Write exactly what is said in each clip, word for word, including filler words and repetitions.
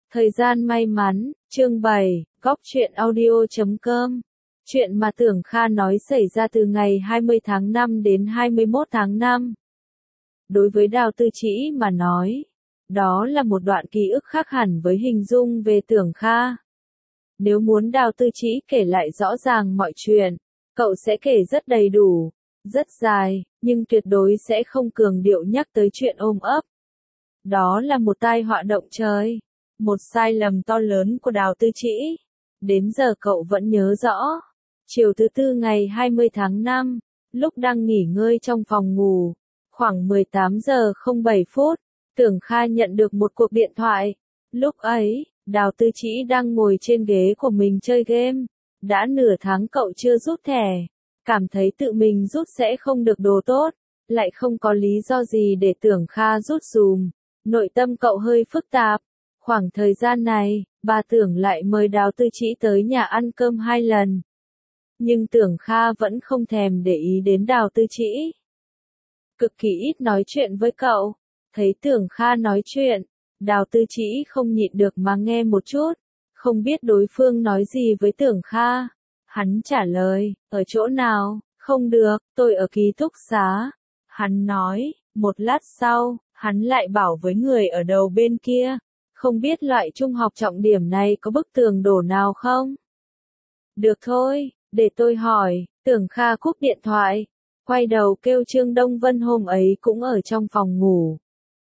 Thời gian may mắn, chương bảy, góc truyện audio chấm com. Chuyện mà Tưởng Kha nói xảy ra từ ngày hai mươi tháng năm đến hai mươi mốt tháng năm. Đối với Đào Tư Trĩ mà nói, đó là một đoạn ký ức khác hẳn với hình dung về Tưởng Kha. Nếu muốn Đào Tư Trĩ kể lại rõ ràng mọi chuyện, cậu sẽ kể rất đầy đủ, rất dài, nhưng tuyệt đối sẽ không cường điệu nhắc tới chuyện ôm ấp. Đó là một tai họa động trời. Một sai lầm to lớn của Đào Tư Trĩ. Đến giờ cậu vẫn nhớ rõ. Chiều thứ tư ngày hai mươi tháng năm, lúc đang nghỉ ngơi trong phòng ngủ, khoảng mười tám giờ không bảy phút, Tưởng Kha nhận được một cuộc điện thoại. Lúc ấy, Đào Tư Trĩ đang ngồi trên ghế của mình chơi game. Đã nửa tháng cậu chưa rút thẻ. Cảm thấy tự mình rút sẽ không được đồ tốt, lại không có lý do gì để Tưởng Kha rút dùm. Nội tâm cậu hơi phức tạp. Khoảng thời gian này, bà Tưởng lại mời Đào Tư Trĩ tới nhà ăn cơm hai lần. Nhưng Tưởng Kha vẫn không thèm để ý đến Đào Tư Trĩ. Cực kỳ ít nói chuyện với cậu. Thấy Tưởng Kha nói chuyện, Đào Tư Trĩ không nhịn được mà nghe một chút. Không biết đối phương nói gì với Tưởng Kha. Hắn trả lời, ở chỗ nào, không được, tôi ở ký túc xá. Hắn nói, một lát sau, hắn lại bảo với người ở đầu bên kia. Không biết loại trung học trọng điểm này có bức tường đổ nào không? Được thôi, để tôi hỏi. Tưởng Kha cúp điện thoại, quay đầu kêu Trương Đông Vân hôm ấy cũng ở trong phòng ngủ.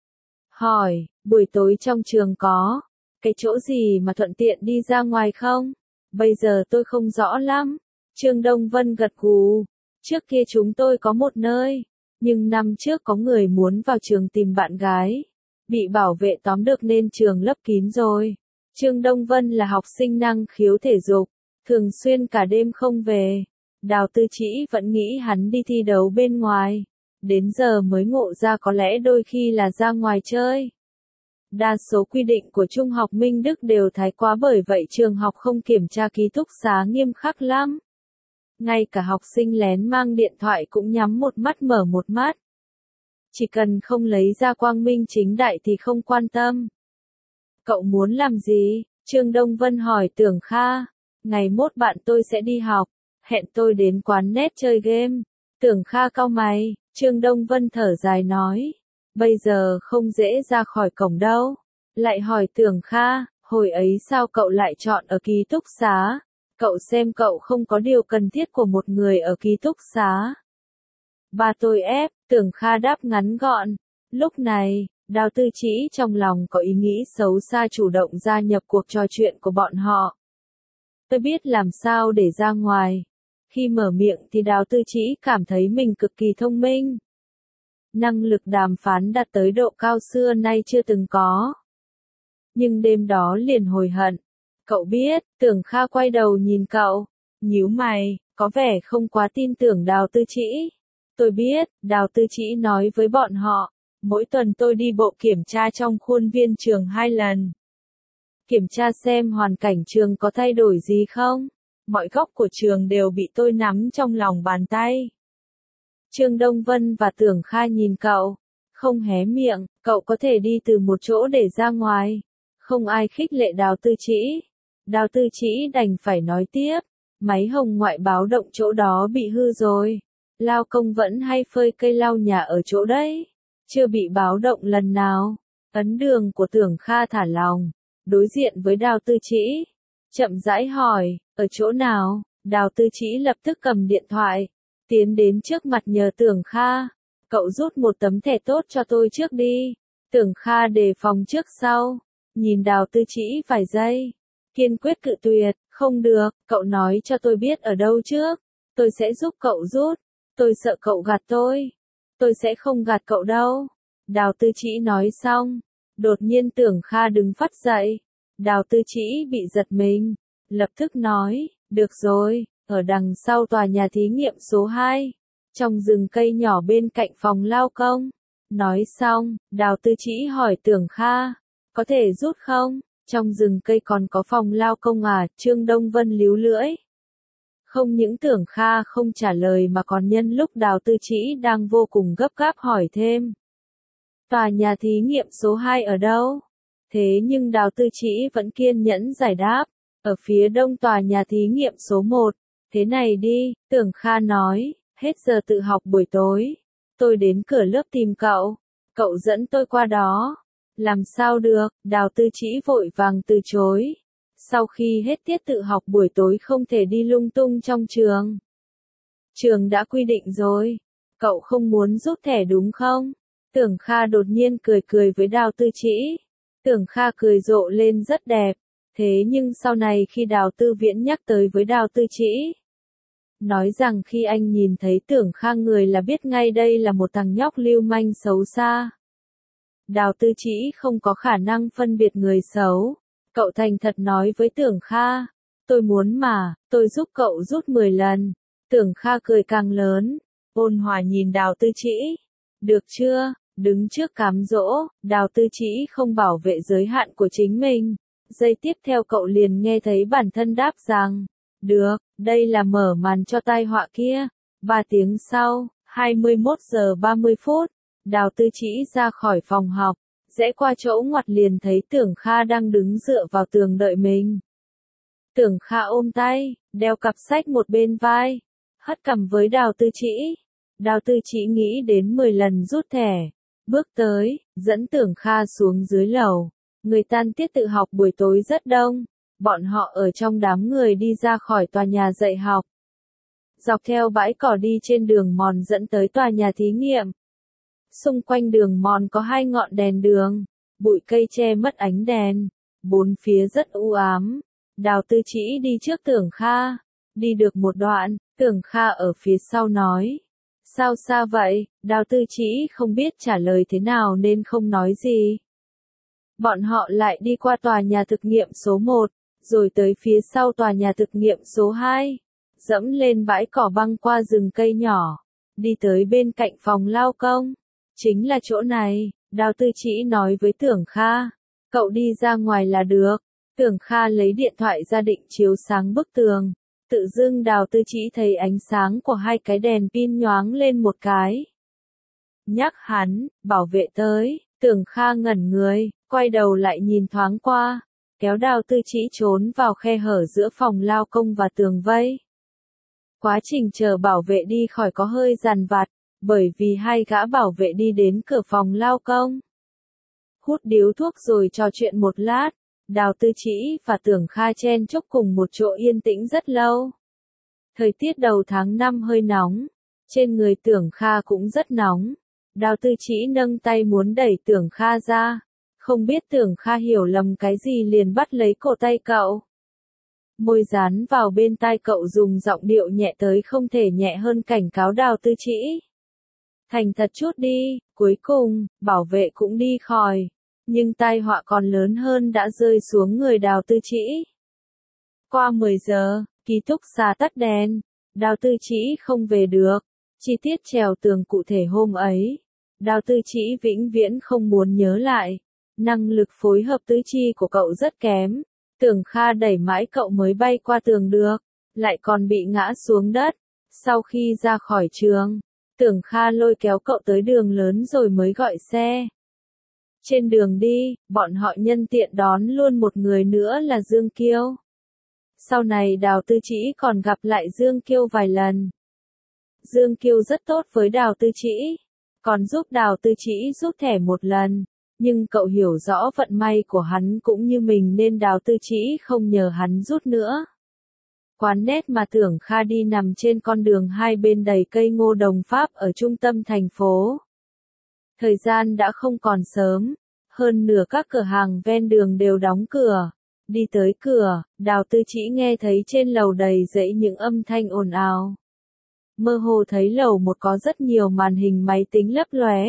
Hỏi, buổi tối trong trường có cái chỗ gì mà thuận tiện đi ra ngoài không? Bây giờ tôi không rõ lắm. Trương Đông Vân gật gù. Trước kia chúng tôi có một nơi, nhưng năm trước có người muốn vào trường tìm bạn gái. Bị bảo vệ tóm được nên trường lấp kín rồi. Trương Đông Vân là học sinh năng khiếu thể dục, thường xuyên cả đêm không về. Đào Tư Trĩ vẫn nghĩ hắn đi thi đấu bên ngoài. Đến giờ mới ngộ ra có lẽ đôi khi là ra ngoài chơi. Đa số quy định của Trung học Minh Đức đều thái quá, bởi vậy trường học không kiểm tra ký túc xá nghiêm khắc lắm. Ngay cả học sinh lén mang điện thoại cũng nhắm một mắt mở một mắt. Chỉ cần không lấy ra quang minh chính đại thì không quan tâm. Cậu muốn làm gì? Trương Đông Vân hỏi Tưởng Kha. Ngày mốt bạn tôi sẽ đi học, hẹn tôi đến quán net chơi game. Tưởng Kha cau mày. Trương Đông Vân thở dài nói, bây giờ không dễ ra khỏi cổng đâu. Lại hỏi Tưởng Kha, hồi ấy sao cậu lại chọn ở ký túc xá? Cậu xem cậu không có điều cần thiết của một người ở ký túc xá. Ba tôi ép. Tưởng Kha đáp ngắn gọn. Lúc này, Đào Tư Trĩ trong lòng có ý nghĩ xấu xa chủ động gia nhập cuộc trò chuyện của bọn họ. Tôi biết làm sao để ra ngoài. Khi mở miệng thì Đào Tư Trĩ cảm thấy mình cực kỳ thông minh. Năng lực đàm phán đạt tới độ cao xưa nay chưa từng có. Nhưng đêm đó liền hối hận. Cậu biết, Tưởng Kha quay đầu nhìn cậu, nhíu mày, có vẻ không quá tin tưởng Đào Tư Trĩ. Tôi biết, Đào Tư Trĩ nói với bọn họ, mỗi tuần tôi đi bộ kiểm tra trong khuôn viên trường hai lần. Kiểm tra xem hoàn cảnh trường có thay đổi gì không. Mọi góc của trường đều bị tôi nắm trong lòng bàn tay. Trương Đông Vân và Tưởng Kha nhìn cậu, không hé miệng. Cậu có thể đi từ một chỗ để ra ngoài. Không ai khích lệ Đào Tư Trĩ. Đào Tư Trĩ đành phải nói tiếp. Máy hồng ngoại báo động chỗ đó bị hư rồi. Lao công vẫn hay phơi cây lau nhà ở chỗ đấy. Chưa bị báo động lần nào. Ấn đường của Tưởng Kha thả lòng. Đối diện với Đào Tư Trĩ. Chậm rãi hỏi, ở chỗ nào? Đào Tư Trĩ lập tức cầm điện thoại. Tiến đến trước mặt nhờ Tưởng Kha. Cậu rút một tấm thẻ tốt cho tôi trước đi. Tưởng Kha đề phòng trước sau. Nhìn Đào Tư Trĩ vài giây. Kiên quyết cự tuyệt, không được, cậu nói cho tôi biết ở đâu trước. Tôi sẽ giúp cậu rút. Tôi sợ cậu gạt tôi. Tôi sẽ không gạt cậu đâu. Đào Tư Trĩ nói xong. Đột nhiên Tưởng Kha đứng phắt dậy. Đào Tư Trĩ bị giật mình. Lập tức nói, được rồi, ở đằng sau tòa nhà thí nghiệm số hai. Trong rừng cây nhỏ bên cạnh phòng lao công. Nói xong, Đào Tư Trĩ hỏi Tưởng Kha. Có thể rút không? Trong rừng cây còn có phòng lao công à? Trương Đông Vân líu lưỡi. Không những Tưởng Kha không trả lời mà còn nhân lúc Đào Tư Trĩ đang vô cùng gấp gáp hỏi thêm. Tòa nhà thí nghiệm số hai ở đâu? Thế nhưng Đào Tư Chỉ vẫn kiên nhẫn giải đáp. Ở phía đông tòa nhà thí nghiệm số một. Thế này đi, Tưởng Kha nói, hết giờ tự học buổi tối. Tôi đến cửa lớp tìm cậu. Cậu dẫn tôi qua đó. Làm sao được, Đào Tư Chỉ vội vàng từ chối. Sau khi hết tiết tự học buổi tối không thể đi lung tung trong trường. Trường đã quy định rồi. Cậu không muốn rút thẻ đúng không? Tưởng Kha đột nhiên cười cười với Đào Tư Chỉ. Tưởng Kha cười rộ lên rất đẹp. Thế nhưng sau này khi Đào Tư Viễn nhắc tới với Đào Tư Chỉ, nói rằng khi anh nhìn thấy Tưởng Kha người là biết ngay đây là một thằng nhóc lưu manh xấu xa. Đào Tư Chỉ không có khả năng phân biệt người xấu. Cậu thành thật nói với Tưởng Kha, tôi muốn mà, tôi giúp cậu rút mười lần. Tưởng Kha cười càng lớn, ôn hòa nhìn Đào Tư Chỉ. Được chưa, đứng trước cám dỗ, Đào Tư Chỉ không bảo vệ giới hạn của chính mình. Giây tiếp theo cậu liền nghe thấy bản thân đáp rằng, được, đây là mở màn cho tai họa kia. Ba tiếng sau, hai mươi mốt giờ ba mươi phút, Đào Tư Chỉ ra khỏi phòng học, rẽ qua chỗ ngoặt liền thấy Tưởng Kha đang đứng dựa vào tường đợi mình. Tưởng Kha ôm tay, đeo cặp sách một bên vai, hất cằm với Đào Tư Chỉ. Đào Tư Chỉ nghĩ đến mười lần rút thẻ, bước tới, dẫn Tưởng Kha xuống dưới lầu. Người tan tiết tự học buổi tối rất đông, bọn họ ở trong đám người đi ra khỏi tòa nhà dạy học. Dọc theo bãi cỏ đi trên đường mòn dẫn tới tòa nhà thí nghiệm. Xung quanh đường mòn có hai ngọn đèn đường, bụi cây che mất ánh đèn, bốn phía rất u ám. Đào Tư Chỉ đi trước Tưởng Kha, đi được một đoạn, Tưởng Kha ở phía sau nói. Sao xa vậy? Đào Tư Chỉ không biết trả lời thế nào nên không nói gì. Bọn họ lại đi qua tòa nhà thực nghiệm số một, rồi tới phía sau tòa nhà thực nghiệm số hai, dẫm lên bãi cỏ băng qua rừng cây nhỏ, đi tới bên cạnh phòng lao công. Chính là chỗ này, Đào Tư Chỉ nói với Tưởng Kha. Cậu đi ra ngoài là được. Tưởng Kha lấy điện thoại ra định chiếu sáng bức tường. Tự dưng Đào Tư Chỉ thấy ánh sáng của hai cái đèn pin nhoáng lên một cái. Nhắc hắn, bảo vệ tới. Tưởng Kha ngẩn người, quay đầu lại nhìn thoáng qua, kéo Đào Tư Chỉ trốn vào khe hở giữa phòng lao công và tường vây. Quá trình chờ bảo vệ đi khỏi có hơi dằn vặt, bởi vì hai gã bảo vệ đi đến cửa phòng lao công. Hút điếu thuốc rồi trò chuyện một lát, Đào Tư Chỉ và Tưởng Kha chen chúc cùng một chỗ yên tĩnh rất lâu. Thời tiết đầu tháng năm hơi nóng, trên người Tưởng Kha cũng rất nóng. Đào Tư Chỉ nâng tay muốn đẩy Tưởng Kha ra, không biết Tưởng Kha hiểu lầm cái gì liền bắt lấy cổ tay cậu. Môi dán vào bên tai cậu dùng giọng điệu nhẹ tới không thể nhẹ hơn cảnh cáo Đào Tư Chỉ. Thành thật chút đi, cuối cùng, bảo vệ cũng đi khỏi, nhưng tai họa còn lớn hơn đã rơi xuống người Đào Tư Chỉ. Qua mười giờ, ký túc xá tắt đèn, Đào Tư Chỉ không về được, chi tiết trèo tường cụ thể hôm ấy. Đào Tư Chỉ vĩnh viễn không muốn nhớ lại, năng lực phối hợp tứ chi của cậu rất kém, Tưởng Kha đẩy mãi cậu mới bay qua tường được, lại còn bị ngã xuống đất. Sau khi ra khỏi trường, Tưởng Kha lôi kéo cậu tới đường lớn rồi mới gọi xe. Trên đường đi, bọn họ nhân tiện đón luôn một người nữa là Dương Kiêu. Sau này Đào Tư Chỉ còn gặp lại Dương Kiêu vài lần. Dương Kiêu rất tốt với Đào Tư Chỉ, còn giúp Đào Tư Chỉ rút thẻ một lần, nhưng cậu hiểu rõ vận may của hắn cũng như mình nên Đào Tư Chỉ không nhờ hắn rút nữa. Quán nét mà Tưởng Kha đi nằm trên con đường hai bên đầy cây ngô đồng Pháp ở trung tâm thành phố. Thời gian đã không còn sớm, hơn nửa các cửa hàng ven đường đều đóng cửa. Đi tới cửa, Đào Tư Chỉ nghe thấy trên lầu đầy dẫy những âm thanh ồn ào. Mơ hồ thấy lầu một có rất nhiều màn hình máy tính lấp lóe.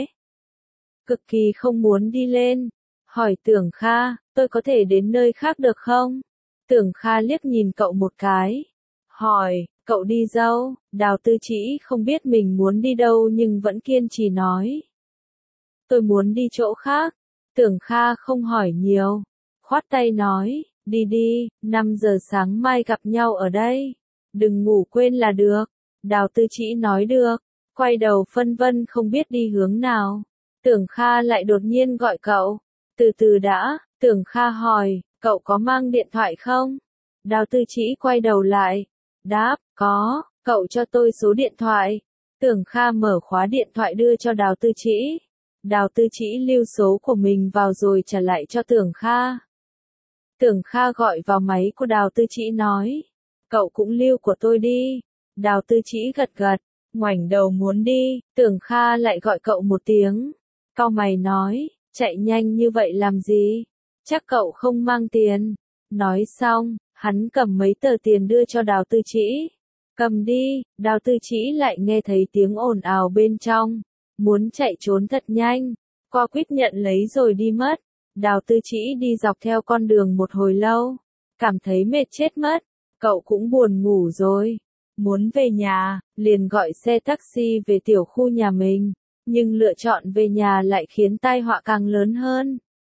Cực kỳ không muốn đi lên. Hỏi Tưởng Kha, tôi có thể đến nơi khác được không? Tưởng Kha liếc nhìn cậu một cái. Hỏi, cậu đi đâu? Đào Tư Chỉ không biết mình muốn đi đâu nhưng vẫn kiên trì nói. Tôi muốn đi chỗ khác. Tưởng Kha không hỏi nhiều. Khoát tay nói, đi đi, năm giờ sáng mai gặp nhau ở đây. Đừng ngủ quên là được. Đào Tư Chỉ nói được. Quay đầu phân vân không biết đi hướng nào. Tưởng Kha lại đột nhiên gọi cậu. Từ từ đã, Tưởng Kha hỏi, cậu có mang điện thoại không? Đào Tư Chỉ quay đầu lại. Đáp, có, cậu cho tôi số điện thoại. Tưởng Kha mở khóa điện thoại đưa cho Đào Tư Chỉ. Đào Tư Chỉ lưu số của mình vào rồi trả lại cho Tưởng Kha. Tưởng Kha gọi vào máy của Đào Tư Chỉ nói. Cậu cũng lưu của tôi đi. Đào Tư Chỉ gật gật, ngoảnh đầu muốn đi. Tưởng Kha lại gọi cậu một tiếng. Cau mày nói, chạy nhanh như vậy làm gì? Chắc cậu không mang tiền. Nói xong, hắn cầm mấy tờ tiền đưa cho Đào Tư Chỉ. Cầm đi. Đào Tư Chỉ lại nghe thấy tiếng ồn ào bên trong. Muốn chạy trốn thật nhanh. Qua quýt nhận lấy rồi đi mất. Đào Tư Chỉ đi dọc theo con đường một hồi lâu. Cảm thấy mệt chết mất. Cậu cũng buồn ngủ rồi. Muốn về nhà, liền gọi xe taxi về tiểu khu nhà mình. Nhưng lựa chọn về nhà lại khiến tai họa càng lớn hơn.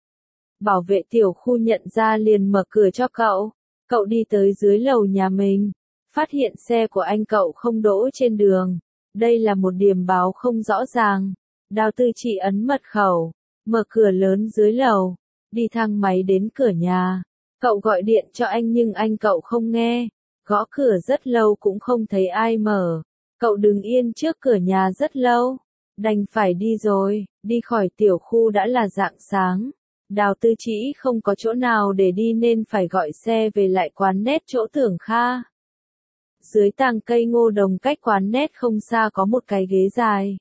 Bảo vệ tiểu khu nhận ra liền mở cửa cho cậu. Cậu đi tới dưới lầu nhà mình. Phát hiện xe của anh cậu không đỗ trên đường. Đây là một điểm báo không rõ ràng. Đào Tư Chỉ ấn mật khẩu. Mở cửa lớn dưới lầu. Đi thang máy đến cửa nhà. Cậu gọi điện cho anh nhưng anh cậu không nghe. Gõ cửa rất lâu cũng không thấy ai mở. Cậu đứng yên trước cửa nhà rất lâu. Đành phải đi rồi. Đi khỏi tiểu khu đã là rạng sáng. Đào Tư Chỉ không có chỗ nào để đi nên phải gọi xe về lại quán net chỗ Tưởng Kha. Dưới tàng cây ngô đồng cách quán net không xa có một cái ghế dài.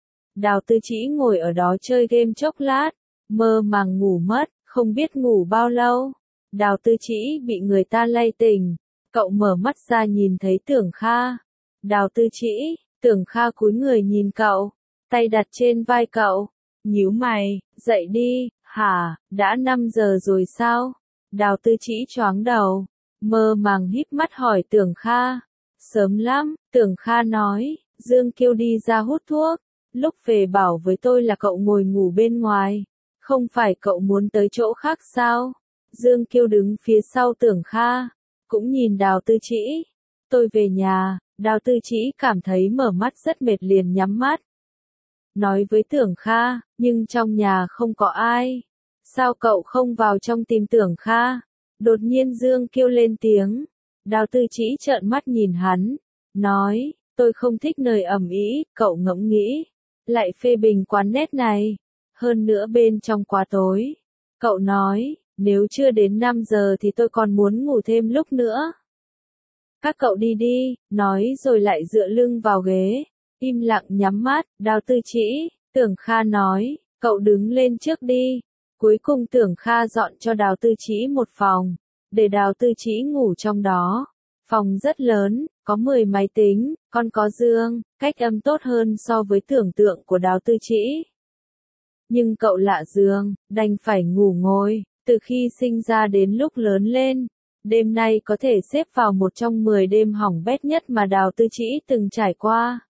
Đào Tư Chỉ ngồi ở đó chơi game chốc lát. Mơ màng ngủ mất, không biết ngủ bao lâu. Đào Tư Chỉ bị người ta lay tỉnh. Cậu mở mắt ra nhìn thấy Tưởng Kha. Đào Tư Chỉ, Tưởng Kha cúi người nhìn cậu. Tay đặt trên vai cậu. Nhíu mày, dậy đi, hả, đã năm giờ rồi sao? Đào Tư Chỉ choáng đầu. Mơ màng híp mắt hỏi Tưởng Kha. Sớm lắm, Tưởng Kha nói. Dương Kiêu đi ra hút thuốc. Lúc về bảo với tôi là cậu ngồi ngủ bên ngoài. Không phải cậu muốn tới chỗ khác sao? Dương Kiêu đứng phía sau Tưởng Kha. Cũng nhìn Đào Tư Chỉ. Tôi về nhà. Đào Tư Chỉ cảm thấy mở mắt rất mệt liền nhắm mắt. Nói với Tưởng Kha, nhưng trong nhà không có ai. Sao cậu không vào trong tìm Tưởng Kha? Đột nhiên Dương Kiêu lên tiếng. Đào Tư Chỉ trợn mắt nhìn hắn. Nói, tôi không thích nơi ầm ĩ, cậu ngẫm nghĩ. Lại phê bình quán net này. Hơn nữa bên trong quá tối. Cậu nói, nếu chưa đến năm giờ thì tôi còn muốn ngủ thêm lúc nữa. Các cậu đi đi, nói rồi lại dựa lưng vào ghế. Im lặng nhắm mắt. Đào Tư Chỉ, Tưởng Kha nói, cậu đứng lên trước đi. Cuối cùng Tưởng Kha dọn cho Đào Tư Chỉ một phòng. Để Đào Tư Chỉ ngủ trong đó. Phòng rất lớn, có mười máy tính, còn có giường, cách âm tốt hơn so với tưởng tượng của Đào Tư Chỉ. Nhưng cậu lạ giường, đành phải ngủ ngồi. Từ khi sinh ra đến lúc lớn lên, đêm nay có thể xếp vào một trong mười đêm hỏng bét nhất mà Đào Tư Chỉ từng trải qua.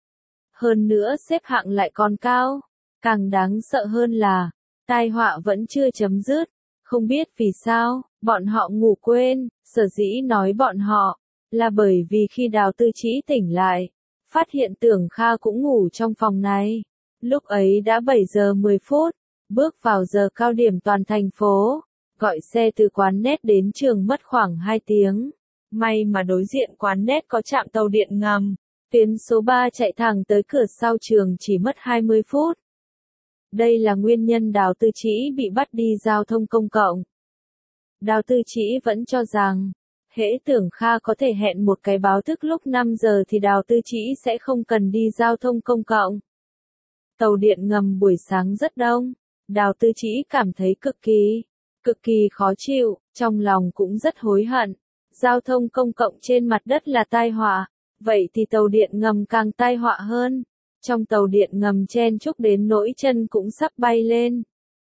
Hơn nữa xếp hạng lại còn cao. Càng đáng sợ hơn là, tai họa vẫn chưa chấm dứt. Không biết vì sao, bọn họ ngủ quên. Sở dĩ nói bọn họ, là bởi vì khi Đào Tư Chỉ tỉnh lại, phát hiện Tưởng Kha cũng ngủ trong phòng này. Lúc ấy đã bảy giờ mười phút, bước vào giờ cao điểm toàn thành phố. Gọi xe từ quán net đến trường mất khoảng hai tiếng. May mà đối diện quán net có trạm tàu điện ngầm. Tuyến số ba chạy thẳng tới cửa sau trường chỉ mất hai mươi phút. Đây là nguyên nhân Đào Tư Chỉ bị bắt đi giao thông công cộng. Đào Tư Chỉ vẫn cho rằng, hễ Tưởng Kha có thể hẹn một cái báo thức lúc năm giờ thì Đào Tư Chỉ sẽ không cần đi giao thông công cộng. Tàu điện ngầm buổi sáng rất đông. Đào Tư Chỉ cảm thấy cực kỳ, cực kỳ khó chịu, trong lòng cũng rất hối hận. Giao thông công cộng trên mặt đất là tai họa, vậy thì tàu điện ngầm càng tai họa hơn. Trong tàu điện ngầm chen chúc đến nỗi chân cũng sắp bay lên.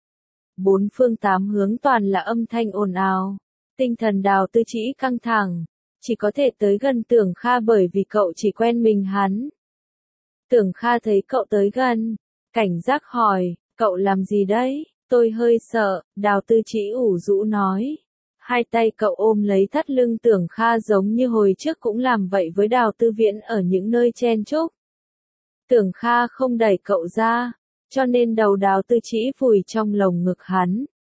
Bốn phương tám hướng toàn là âm thanh ồn ào. Tinh thần Đào Tư Chỉ căng thẳng. Chỉ có thể tới gần Tưởng Kha bởi vì cậu chỉ quen mình hắn. Tưởng Kha thấy cậu tới gần. Cảnh giác hỏi, cậu làm gì đấy? Tôi hơi sợ, Đào Tư Chỉ ủ rũ nói. Hai tay cậu ôm lấy thắt lưng Tưởng Kha giống như hồi trước cũng làm vậy với Đào Tư Viễn ở những nơi chen chúc. Tưởng Kha không đẩy cậu ra, cho nên đầu Đào Tư Chỉ vùi trong lồng ngực hắn.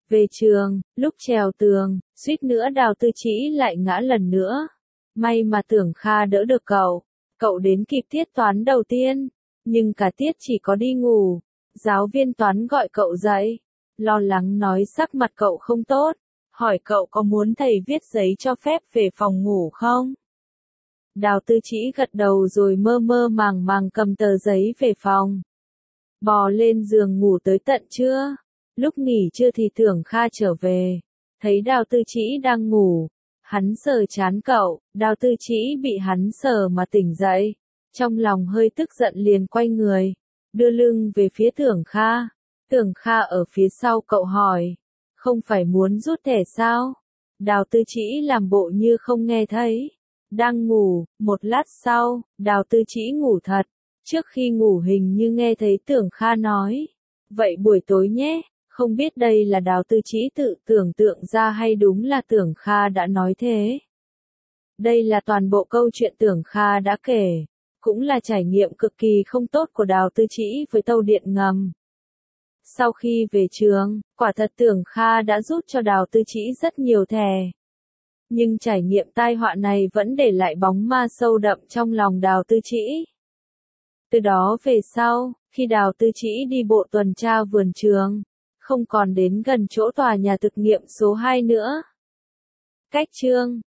Về trường, lúc trèo tường, suýt nữa Đào Tư Trĩ lại ngã lần nữa. May mà Tưởng Kha đỡ được cậu. Cậu đến kịp tiết toán đầu tiên, nhưng cả tiết chỉ có đi ngủ. Giáo viên toán gọi cậu dậy, lo lắng nói sắc mặt cậu không tốt, hỏi cậu có muốn thầy viết giấy cho phép về phòng ngủ không? Đào Tư Trĩ gật đầu rồi mơ mơ màng màng cầm tờ giấy về phòng. Bò lên giường ngủ tới tận trưa. Lúc nghỉ trưa thì Tưởng Kha trở về, thấy Đào Tư Trĩ đang ngủ. Hắn sờ trán cậu, Đào Tư Trĩ bị hắn sờ mà tỉnh dậy. Trong lòng hơi tức giận liền quay người, đưa lưng về phía Tưởng Kha. Tưởng Kha ở phía sau cậu hỏi, không phải muốn rút thẻ sao? Đào Tư Trĩ làm bộ như không nghe thấy. Đang ngủ, một lát sau, Đào Tư Trĩ ngủ thật. Trước khi ngủ hình như nghe thấy Tưởng Kha nói, vậy buổi tối nhé. Không biết đây là Đào Tư Trĩ tự tưởng tượng ra hay đúng là Tưởng Kha đã nói thế. Đây là toàn bộ câu chuyện Tưởng Kha đã kể, cũng là trải nghiệm cực kỳ không tốt của Đào Tư Trĩ với tàu điện ngầm. Sau khi về trường, quả thật Tưởng Kha đã rút cho Đào Tư Trĩ rất nhiều thẻ. Nhưng trải nghiệm tai họa này vẫn để lại bóng ma sâu đậm trong lòng Đào Tư Trĩ. Từ đó về sau, khi Đào Tư Trĩ đi bộ tuần tra vườn trường, không còn đến gần chỗ tòa nhà thực nghiệm số hai nữa. Cách chương